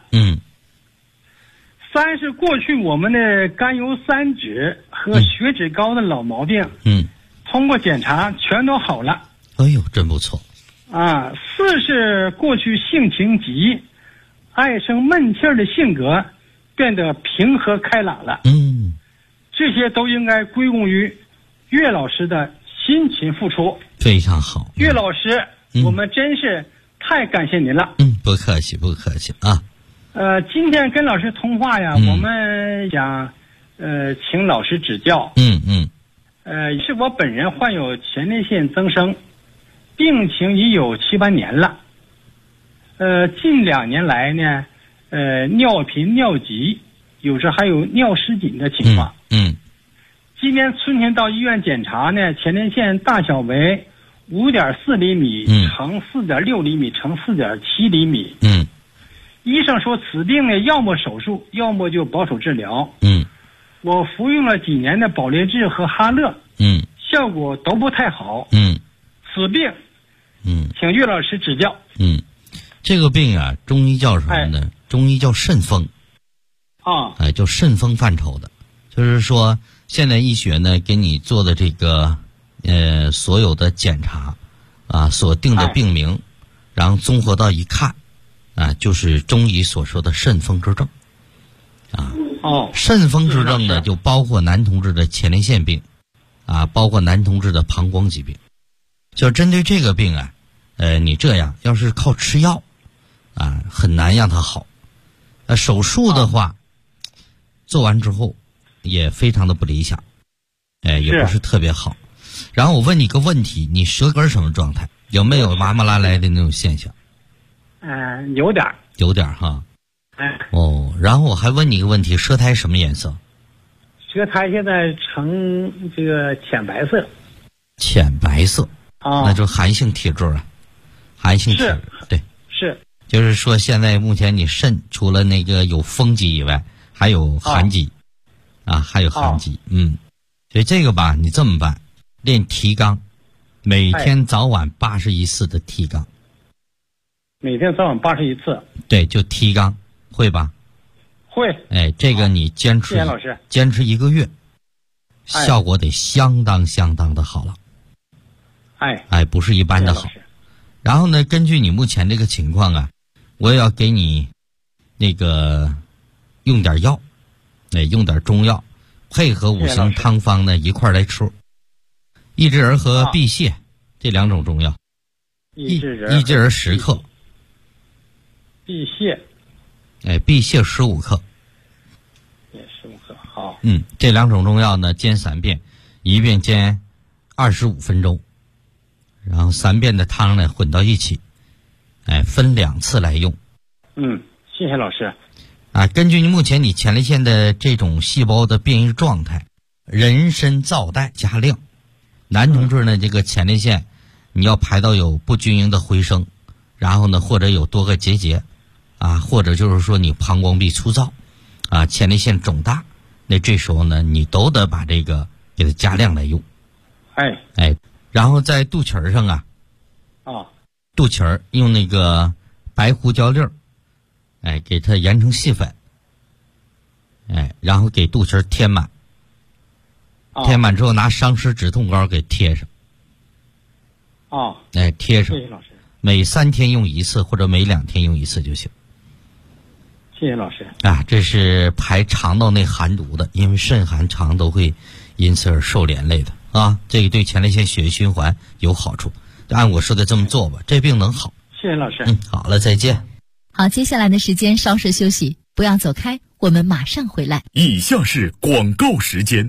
S6: 三是过去我们的甘油三酯和血脂高的老毛病，通过检查全都好了。
S3: 真不错。
S6: 四是过去性情急、爱生闷气儿的性格变得平和开朗了。这些都应该归功于岳老师的辛勤付出。
S3: 非常好。
S6: 岳老师，我们真是太感谢您了。
S3: 不客气不客气啊。
S6: 今天跟老师通话呀，我们想请老师指教。是我本人患有前列腺增生，病情已有7-8年了。近2年来呢，尿频尿急，有时还有尿失禁的情况。今年春天到医院检查呢，前列腺大小为5.4厘米乘4.6厘米乘4.7厘米。医生说此病呢，要么手术，要么就保守治疗。我服用了几年的保列治和哈勒，效果都不太好。此病，请岳老师指教。
S3: 这个病啊，中医叫什么呢？中医叫肾风。叫肾风范畴的，就是说现代医学呢给你做的这个所有的检查所定的病名，然后综合到一看就是中医所说的肾风之症。肾风之症呢，就包括男同志的前列腺病包括男同志的膀胱疾病。就针对这个病你这样要是靠吃药很难让它好。手术的话做完之后也非常的不理想，也不是特别好。然后我问你个问题，你舌根什么状态？有没有麻麻拉来的那种现象？
S6: 有点
S3: 哈。然后我还问你一个问题，舌苔什么颜色？
S6: 舌苔现在呈这个浅白色。
S3: 浅白色那就寒性体质了。寒性体质，对，
S6: 是。
S3: 就是说现在目前你肾除了那个有风疾以外，还有寒疾还有寒疾。所以这个吧，你这么办，练提肛，每天早晚81次的提肛。
S6: 每天早晚81次。
S3: 对，就提肛，会吧？
S6: 会。
S3: 这个你坚持，坚持1个月，效果得相当的好了。 不是一般的好。然后呢，根据你目前这个情况啊，我也要给你那个用点药，用点中药，配合五行汤方呢一块来吃。益智仁和碧泻这2种中药，益智仁10克，
S6: 碧泻，
S3: 碧泻15克，
S6: 也15克，好。
S3: 这2种中药呢，煎3遍，一遍煎25分钟，然后3遍的汤呢混到一起，分2次来用。
S6: 谢谢老师。
S3: 根据目前你前列腺的这种细胞的变异状态，人参皂苷加量。男同志呢，这个前列腺你要排到有不均匀的回声，然后呢或者有多个结节或者就是说你膀胱壁粗糙前列腺肿大，那这时候呢你都得把这个给它加量来用。然后在肚脐上肚脐用那个白胡椒粒给它研成细粉，然后给肚脐填满，填满之后拿伤湿止痛膏给贴上。贴上。谢谢老师。每3天用1次或者每2天用1次就行。
S6: 谢谢老师。
S3: 这是排肠道内寒毒的，因为肾寒肠都会因此而受连累的这个对前列腺血液循环有好处。按我说的这么做吧，这病能好。
S6: 谢谢老师。
S3: 好了，再见。
S4: 好，接下来的时间稍事休息，不要走开，我们马上回来。
S1: 以下是广告时间。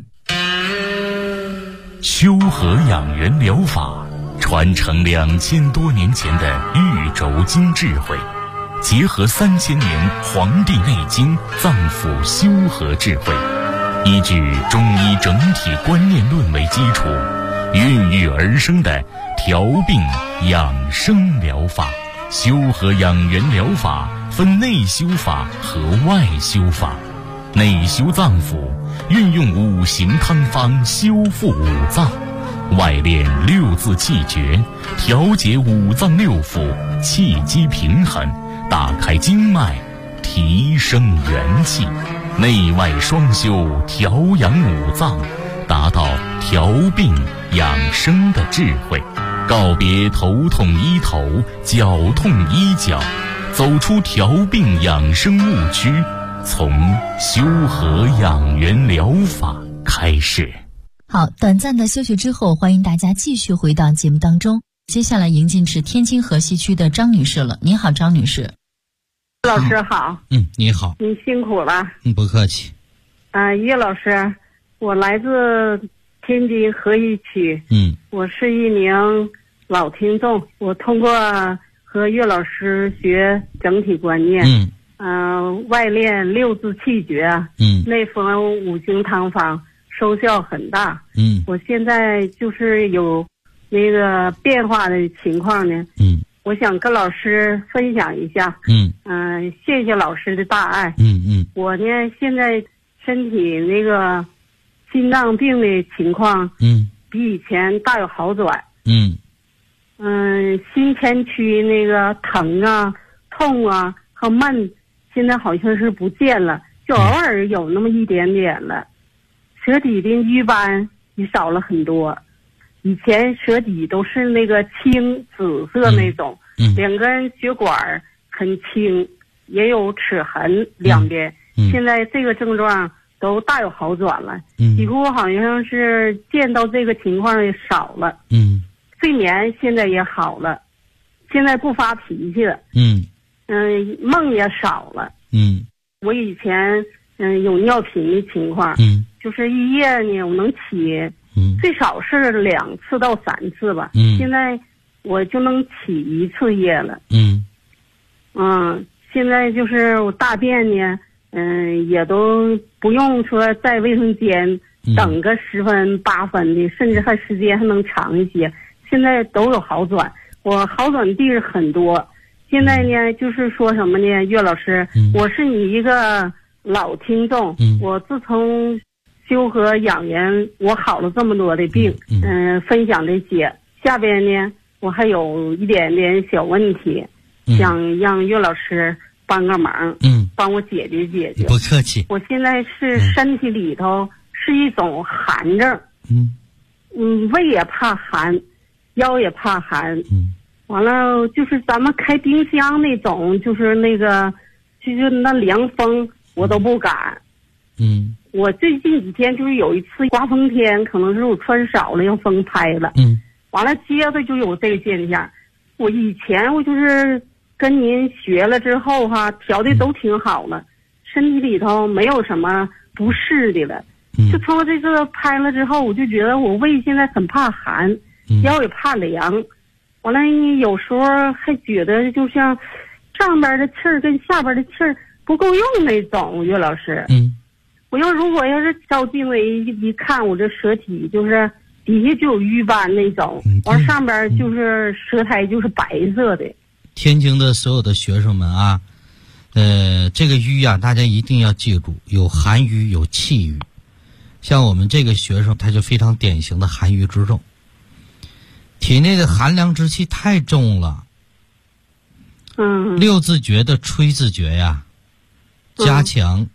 S1: 修和养元疗法传承2000多年前的玉轴经智慧，结合3000年《黄帝内经》脏腑修和智慧，依据中医整体观念论为基础，孕育而生的调病养生疗法。修和养元疗法分内修法和外修法。内修脏腑，运用5行汤方修复5脏；外练6字气诀，调节5脏6腑，气机平衡，打开经脉，提升元气。内外双修，调养5脏，达到调病养生的智慧。告别头痛医头，脚痛医脚，走出调病养生误区，从修和养元疗法开始。
S4: 好，短暂的休息之后，欢迎大家继续回到节目当中。接下来迎进是天津河西区的张女士了。你好，张女士。
S5: 老师好。
S3: 你好。
S5: 你辛苦了。
S3: 不客气。
S5: 叶老师，我来自天津河西区。我是一名老听众，我通过和岳老师学整体观念，外练6字气诀，内服5行汤方，收效很大。我现在就是有那个变化的情况呢。我想跟老师分享一下。谢谢老师的大爱。我呢现在身体那个心脏病的情况，比以前大有好转。心前区那个疼痛和闷，现在好像是不见了，就偶尔有那么一点点了。舌底的瘀斑也少了很多，以前舌底都是那个青紫色那种，2根血管很轻，也有齿痕2边。现在这个症状都大有好转了，几乎好像是见到这个情况也少了。睡眠现在也好了，现在不发脾气了。梦也少了。我以前有尿频的情况，就是一夜呢我能起最少是2次到3次吧。现在我就能起1次夜了。现在就是我大便呢，也都不用说在卫生间等个10分8分的，甚至还时间还能长一些。现在都有好转，我好转地是很多。现在呢，就是说什么呢，岳老师，我是你一个老听众，我自从修和养元，我好了这么多的病，分享这些。下边呢，我还有一点点小问题，想让岳老师帮个忙，帮我解决解决。
S3: 不客气。
S5: 我现在是身体里头是一种寒症，胃也怕寒。
S7: 腰也怕寒。完了就是咱们开冰箱那种，就是那个就是那凉风我都不敢。我最近几天就是有一次刮风天，可能是我穿少了，让风拍了。完了接着就有这个现象。我以前我就是跟您学了之后哈，调的都挺好了，身体里头没有什么不适的了。就通过这个拍了之后，我就觉得我胃现在很怕寒，腰也怕凉。完了有时候还觉得就像上边的气儿跟下边的气儿不够用那种。岳老师，我如果要是照镜子一看，我这舌体就是底下就有瘀斑那种，完上边就是舌苔就是白色的。
S3: 天津的所有的学生们啊，这个瘀啊，大家一定要记住，有寒瘀有气瘀。像我们这个学生，他就非常典型的寒瘀之症，体内的寒凉之气太重了。六字诀的吹字诀呀，加强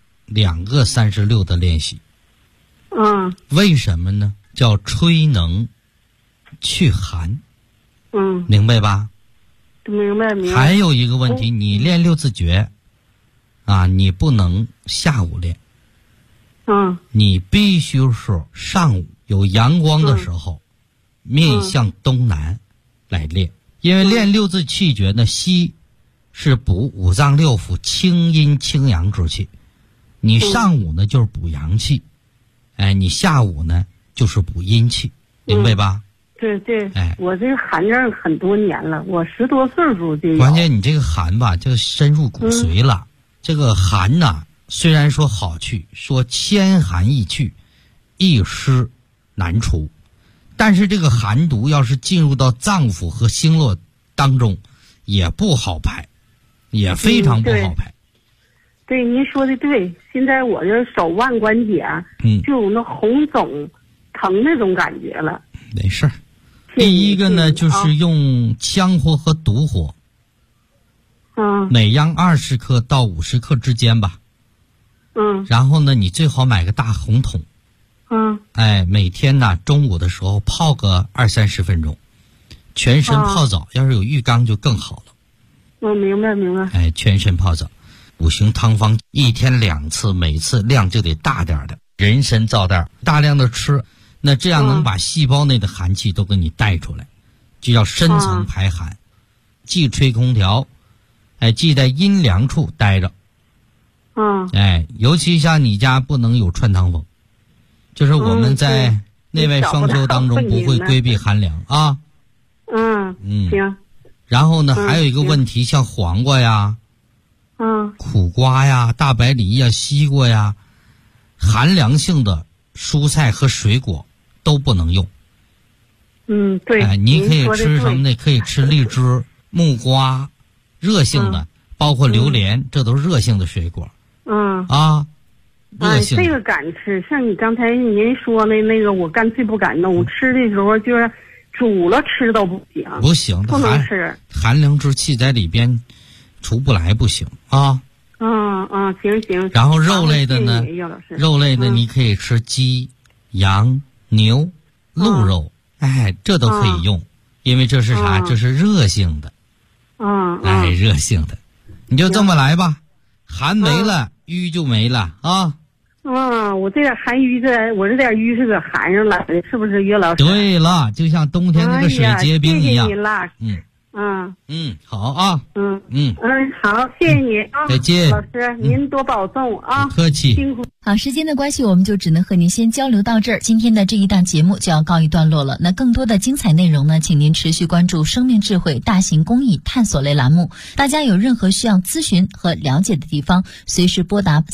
S3: 2个36的练习。为什么呢？叫吹能去寒。明白吧？
S7: 明白。
S3: 还有一个问题，你练6字诀啊，你不能下午练。你必须是上午有阳光的时候，面向东南来练。因为练6字气诀呢，西是补五脏六腑清阴清阳之气，你上午呢就是补阳气，你下午呢就是补阴气，明白吧？
S7: 对，我这个寒症很多年了，我10多岁时候就有。
S3: 关键你这个寒吧，就深入骨髓了。这个寒呐，虽然说好去，说千寒易去，一湿难除，但是这个寒毒要是进入到脏腑和经络当中，也不好排，也非常不好排。
S7: 对，您说的对。现在我这手腕关节就有那红肿疼那种感觉了。
S3: 没事儿。第一个呢，就是用羌活和独活，每样20克到50克之间吧。然后呢，你最好买个大红桶。每天呢中午的时候泡个20-30分钟，全身泡澡，要是有浴缸就更好了。
S7: 明白。
S3: 全身泡澡，5行汤方1天2次，每次量就得大点的，人参皂袋大量的吃，那这样能把细胞内的寒气都给你带出来，就叫深层排寒。既吹空调，既在阴凉处待着。尤其像你家不能有穿堂风，就是我们在内外双修当中不会规避寒凉啊。
S7: 行。
S3: 然后呢，还有一个问题，像黄瓜呀、苦瓜呀、大白梨呀、西瓜呀，寒凉性的蔬菜和水果都不能用。
S7: 对。
S3: 你可以吃什么呢？可以吃荔枝、木瓜，热性的，包括榴莲，这都是热性的水果。热性的。
S7: 这个敢吃，像你刚才您说的那个，我干脆不敢弄。吃的时候就是煮了吃都不行。
S3: 不行，
S7: 不能吃。
S3: 寒凉之气在里边出不来，不行啊。
S7: 行。
S3: 然后肉类的呢，你可以吃鸡、羊、牛、鹿肉，这都可以用，因为这是啥？这是热性的。热性的，你就这么来吧。寒没了，瘀就没了啊。
S7: 我这点寒瘀我这点瘀是搁寒上来的，是不是岳老师？
S3: 对了，就像冬天那个水结冰一样。
S7: 谢谢您了。
S3: 好啊。
S7: 好，谢谢你啊。
S3: 再见，
S7: 老师，您多保重啊。
S3: 不客气。
S7: 辛苦。
S4: 好，时间的关系，我们就只能和您先交流到这儿。今天的这一档节目就要告一段落了。那更多的精彩内容呢，请您持续关注生命智慧大型公益探索类栏目。大家有任何需要咨询和了解的地方，随时拨打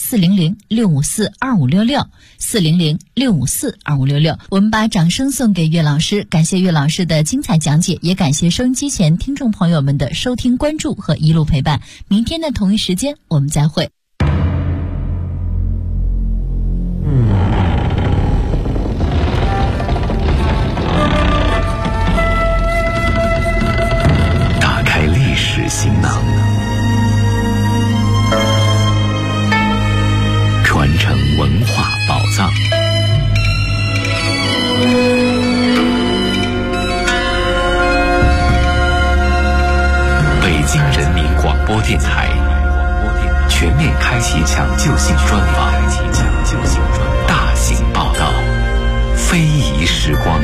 S4: 400-654-2566，400-654-2566。我们把掌声送给岳老师，感谢岳老师的精彩讲解，也感谢收音机前听众朋友们的收听、关注和一路陪伴。明天的同一时间，我们再会。
S8: 打开历史行囊，传承文化宝藏， 京人民广播电台全面开启抢救性专访，大型报道，非遗时光。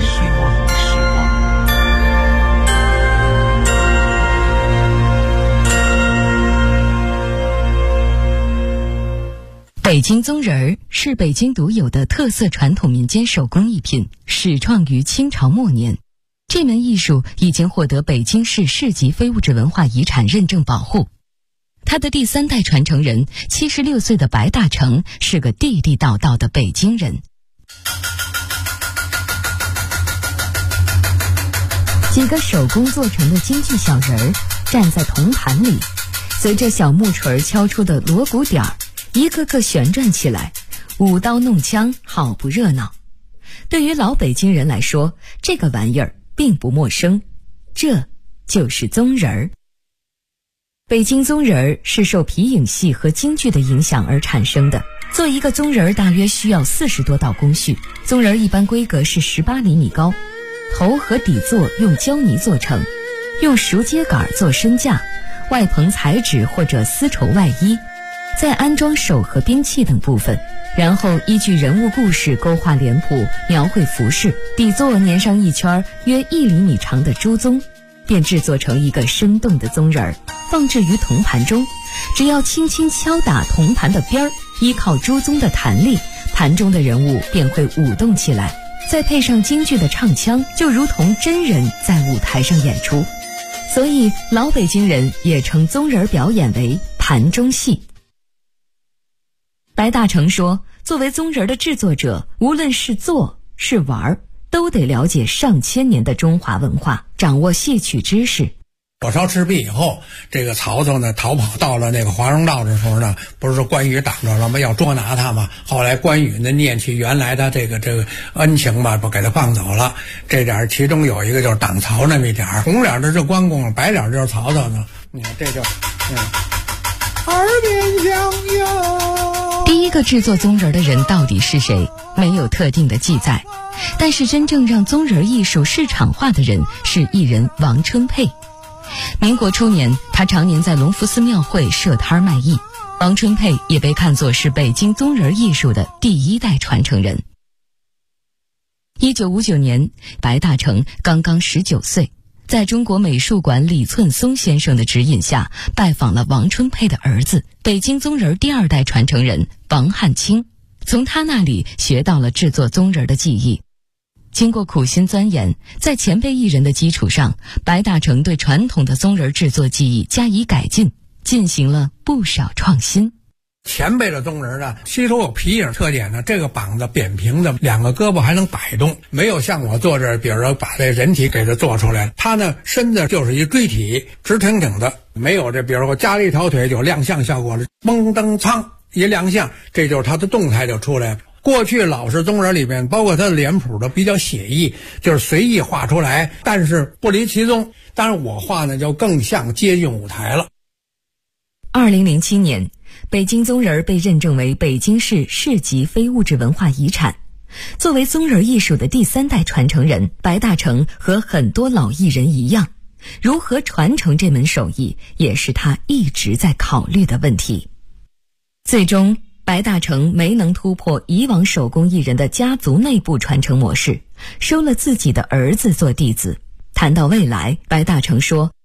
S9: 北京宗人儿是北京独有的特色传统民间手工艺品，始创于清朝末年。这门艺术已经获得北京市市级非物质文化遗产认证保护。他的第3代传承人76岁的白大成是个地地道道的北京人。几个手工做成的京剧小人儿站在铜盘里，随着小木锤敲出的锣鼓点儿，一个个旋转起来，舞刀弄枪，好不热闹。对于老北京人来说，这个玩意儿并不陌生，这就是宗人儿。北京宗人儿是受皮影戏和京剧的影响而产生的。做一个宗人儿大约需要40多道工序。宗人儿一般规格是18厘米高，头和底座用胶泥做成，用熟秸秆做身架，外棚彩纸或者丝绸外衣，再安装手和兵器等部分，然后依据人物故事勾画脸谱，描绘服饰，底座粘上一圈约1厘米长的朱宗，便制作成一个生动的宗人儿，放置于铜盘中。只要轻轻敲打铜盘的边儿，依靠朱宗的弹力，盘中的人物便会舞动起来，再配上京剧的唱腔，就如同真人在舞台上演出。所以老北京人也称宗人表演为盘中戏。白大成说，作为宗人的制作者，无论是做是玩，都得了解上千年的中华文化，掌握戏曲知识。
S10: 火烧赤壁以后，这个曹操呢逃跑到了那个华容道的时候呢，不是说关羽挡着了吗？要捉拿他嘛。后来关羽呢念起原来的这个恩情吧，不给他放走了。这点其中有一个就是挡曹那么一点，红脸的是关公，白脸就是曹操呢。你看这就耳边响哟。
S9: 第一个制作宗人的人到底是谁，没有特定的记载。但是真正让宗人艺术市场化的人是艺人王春佩。民国初年，他常年在隆福寺庙会设摊卖艺。王春佩也被看作是北京宗人艺术的第1代传承人。1959年，白大成刚刚19岁，在中国美术馆李寸松先生的指引下，拜访了王春佩的儿子，北京宗人第2代传承人王汉卿，从他那里学到了制作宗人的技艺。经过苦心钻研，在前辈艺人的基础上，白大成对传统的宗人制作技艺加以改进，进行了不少创新。
S10: 前辈的宗人呢，吸收有皮影特点呢，这个膀子扁平的，2个胳膊还能摆动，没有像我做这，比如说把这人体给它做出来，他呢身子就是一锥体，直挺挺的，没有这，比如说加了一条腿有亮相效果了，嘣噔噌一亮相，这就是他的动态就出来了。过去老式宗人里面，包括他的脸谱的比较写意，就是随意画出来，但是不离其宗。当然我画呢就更像接近舞台了。
S9: 2007年，北京宗人被认证为北京市市级非物质文化遗产。作为宗人艺术的第3代传承人，白大成和很多老艺人一样，如何传承这门手艺，也是他一直在考虑的问题。最终白大成没能突破以往手工艺人的家族内部传承模式，收了自己的儿子做弟子。谈到未来，白大成说，